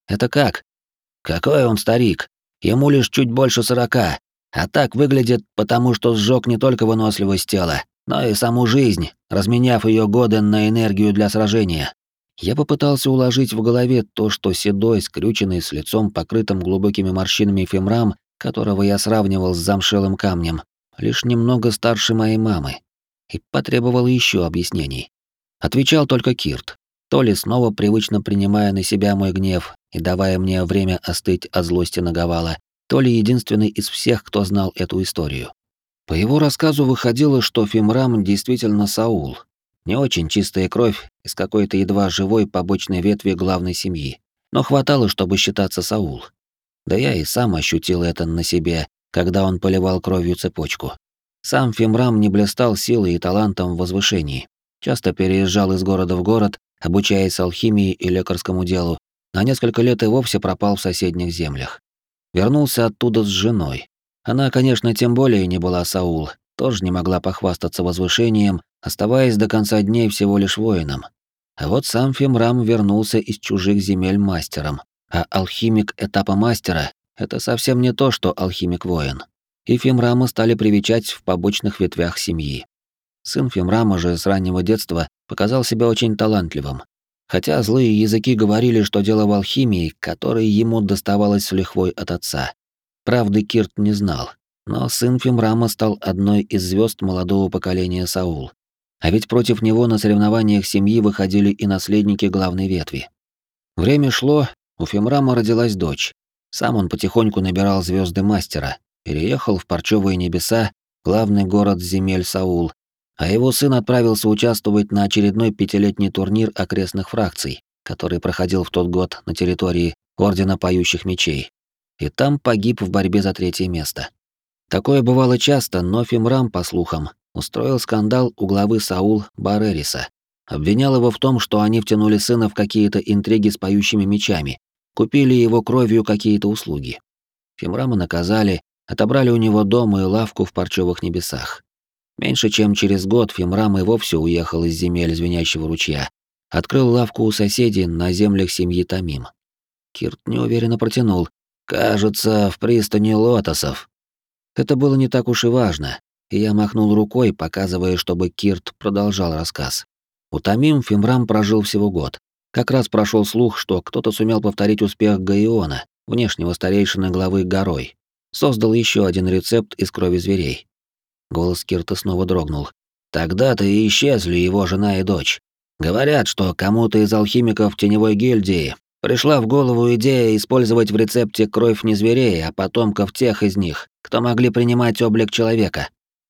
Это как? Какой он старик? Ему лишь чуть больше сорока, а так выглядит, потому что сжег не только выносливость тела, но и саму жизнь, разменяв ее годы на энергию для сражения. Я попытался уложить в голове то, что седой, скрюченный, с лицом покрытым глубокими морщинами Фимрам, которого я сравнивал с замшелым камнем, лишь немного старше моей мамы, и потребовал еще объяснений. Отвечал только Кирт, то ли снова привычно принимая на себя мой гнев и давая мне время остыть от злости наговала, то ли единственный из всех, кто знал эту историю. По его рассказу выходило, что Фимрам действительно Саул. Не очень чистая кровь из какой-то едва живой побочной ветви главной семьи, но хватало, чтобы считаться Саул. Да я и сам ощутил это на себе, когда он поливал кровью цепочку. Сам Фимрам не блистал силой и талантом в возвышении. Часто переезжал из города в город, обучаясь алхимии и лекарскому делу, на несколько лет и вовсе пропал в соседних землях. Вернулся оттуда с женой. Она, конечно, тем более не была Саул, тоже не могла похвастаться возвышением, оставаясь до конца дней всего лишь воином. А вот сам Фимрам вернулся из чужих земель мастером, а алхимик этапа мастера — это совсем не то, что алхимик-воин. И Фимрама стали привечать в побочных ветвях семьи. Сын Фимрама же с раннего детства показал себя очень талантливым. Хотя злые языки говорили, что дело в алхимии, которой ему доставалось с лихвой от отца. Правды Кирт не знал, но сын Фимрама стал одной из звезд молодого поколения Саул. А ведь против него на соревнованиях семьи выходили и наследники главной ветви. Время шло, у Фимрама родилась дочь. Сам он потихоньку набирал звезды мастера, переехал в парчевые небеса, главный город земель Саул, а его сын отправился участвовать на очередной пятилетний турнир окрестных фракций, который проходил в тот год на территории Ордена Поющих Мечей. И там погиб в борьбе за третье место. Такое бывало часто, но Фимрам, по слухам, устроил скандал у главы Саул Барериса. Обвинял его в том, что они втянули сына в какие-то интриги с поющими мечами, купили его кровью какие-то услуги. Фимрама наказали, отобрали у него дом и лавку в парчевых небесах. Меньше чем через год Фимрам и вовсе уехал из земель Звенящего ручья, открыл лавку у соседей на землях семьи Тамим. Кирт неуверенно протянул: «Кажется, в пристани лотосов». Это было не так уж и важно, и я махнул рукой, показывая, чтобы Кирт продолжал рассказ. У Тамим Фимрам прожил всего год. Как раз прошел слух, что кто-то сумел повторить успех Гаиона, внешнего старейшины главы горой. Создал еще один рецепт из крови зверей. Голос Кирта снова дрогнул. Тогда-то и исчезли его жена и дочь. Говорят, что кому-то из алхимиков теневой гильдии пришла в голову идея использовать в рецепте кровь не зверей, а потомков тех из них, кто могли принимать облик человека.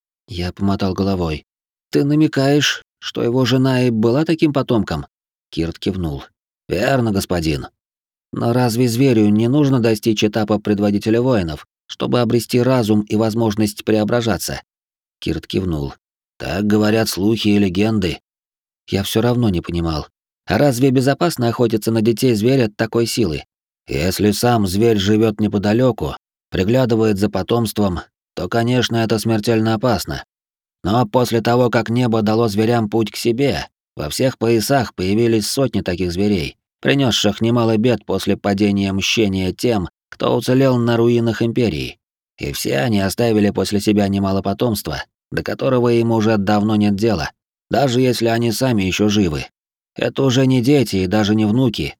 Я помотал головой. Ты намекаешь, что его жена и была таким потомком? Кирт кивнул. Верно, господин. Но разве зверю не нужно достичь этапа предводителя воинов, чтобы обрести разум и возможность преображаться? Кирт кивнул. Так говорят слухи и легенды. Я все равно не понимал. А разве безопасно охотиться на детей зверя такой силы? Если сам зверь живет неподалеку, приглядывает за потомством, то, конечно, это смертельно опасно. Но после того, как небо дало зверям путь к себе, во всех поясах появились сотни таких зверей, принесших немало бед после падения мщения тем, кто уцелел на руинах Империи. И все они оставили после себя немало потомства, до которого им уже давно нет дела, даже если они сами еще живы. Это уже не дети и даже не внуки,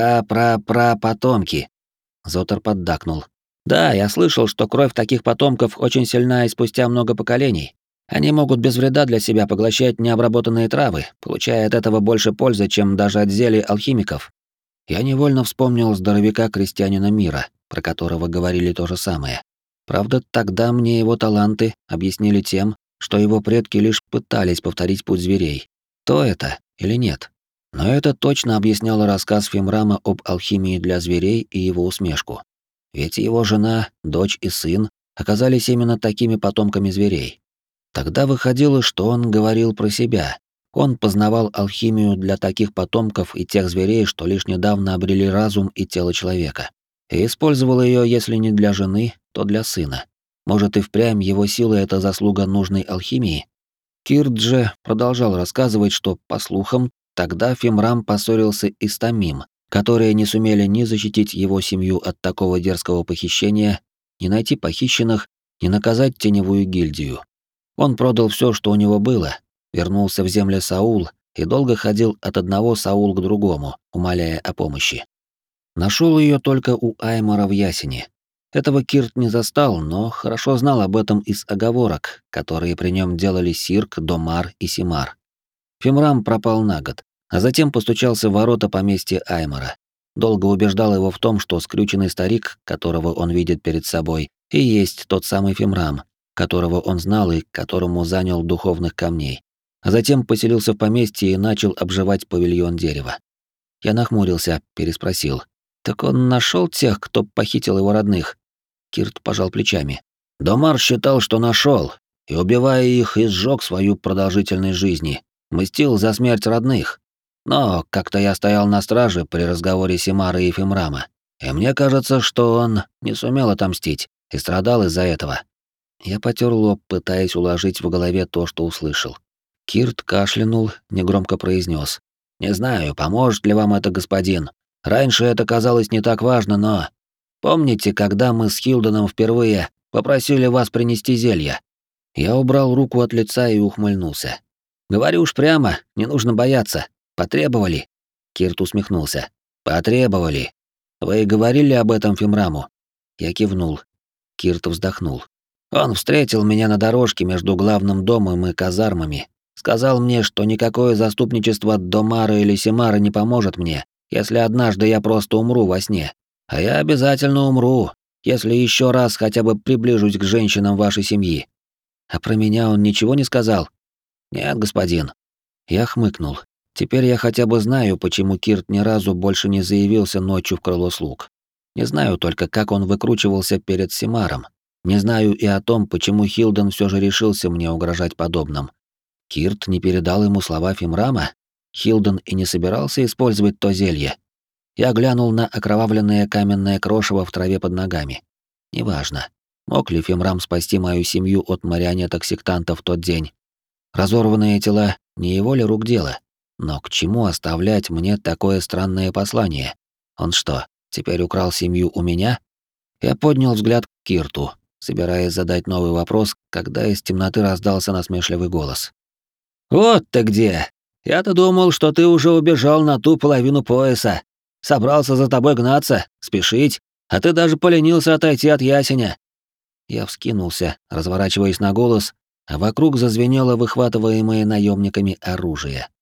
пра-пра-пра-потомки. Зотер поддакнул. Да, я слышал, что кровь таких потомков очень сильна и спустя много поколений. Они могут без вреда для себя поглощать необработанные травы, получая от этого больше пользы, чем даже от зелий алхимиков. Я невольно вспомнил здоровяка-крестьянина Мира, про которого говорили то же самое. Правда, тогда мне его таланты объяснили тем, что его предки лишь пытались повторить путь зверей. То это или нет? Но это точно объясняло рассказ Фимрама об алхимии для зверей и его усмешку. Ведь его жена, дочь и сын оказались именно такими потомками зверей. Тогда выходило, что он говорил про себя. Он познавал алхимию для таких потомков и тех зверей, что лишь недавно обрели разум и тело человека. И использовал ее, если не для жены, то для сына. Может, и впрямь его сила — это заслуга нужной алхимии? Кирт же продолжал рассказывать, что, по слухам, тогда Фимрам поссорился и с Тамим, которые не сумели ни защитить его семью от такого дерзкого похищения, ни найти похищенных, ни наказать теневую гильдию. Он продал все, что у него было, вернулся в земли Саул и долго ходил от одного Саул к другому, умоляя о помощи. Нашел ее только у Аймара в Ясене. Этого Кирт не застал, но хорошо знал об этом из оговорок, которые при нем делали Сирк, Домар и Симар. Фимрам пропал на год, а затем постучался в ворота поместья Аймара. Долго убеждал его в том, что скрюченный старик, которого он видит перед собой, и есть тот самый Фимрам, которого он знал и которому занял духовных камней. А затем поселился в поместье и начал обживать павильон дерева. Я нахмурился, переспросил. «Так он нашел тех, кто похитил его родных?» Кирт пожал плечами. «Домар считал, что нашел, и, убивая их, изжег свою продолжительность жизни, мстил за смерть родных. Но как-то я стоял на страже при разговоре Симара и Фимрама, и мне кажется, что он не сумел отомстить и страдал из-за этого». Я потер лоб, пытаясь уложить в голове то, что услышал. Кирт кашлянул, негромко произнес: «Не знаю, поможет ли вам это, господин. Раньше это казалось не так важно, но... Помните, когда мы с Хилденом впервые попросили вас принести зелье?» Я убрал руку от лица и ухмыльнулся. «Говорю уж прямо, не нужно бояться. Потребовали?» Кирт усмехнулся. «Потребовали. Вы говорили об этом Фимраму?» Я кивнул. Кирт вздохнул. «Он встретил меня на дорожке между главным домом и казармами. Сказал мне, что никакое заступничество от Домара или Симара не поможет мне, если однажды я просто умру во сне. А я обязательно умру, если еще раз хотя бы приближусь к женщинам вашей семьи. А про меня он ничего не сказал?» «Нет, господин». Я хмыкнул. Теперь я хотя бы знаю, почему Кирт ни разу больше не заявился ночью в крыло слуг. Не знаю только, как он выкручивался перед Симаром. Не знаю и о том, почему Хилден все же решился мне угрожать подобным. Кирт не передал ему слова Фимрама? Хилден и не собирался использовать то зелье. Я глянул на окровавленное каменное крошево в траве под ногами. Неважно, мог ли Фимрам спасти мою семью от марионеток-сектантов в тот день. Разорванные тела — не его ли рук дело? Но к чему оставлять мне такое странное послание? Он что, теперь украл семью у меня? Я поднял взгляд к Кирту, собираясь задать новый вопрос, когда из темноты раздался насмешливый голос. «Вот ты где! Я-то думал, что ты уже убежал на ту половину пояса. Собрался за тобой гнаться, спешить, а ты даже поленился отойти от ясеня». Я вскинулся, разворачиваясь на голос, а вокруг зазвенело выхватываемое наемниками оружие.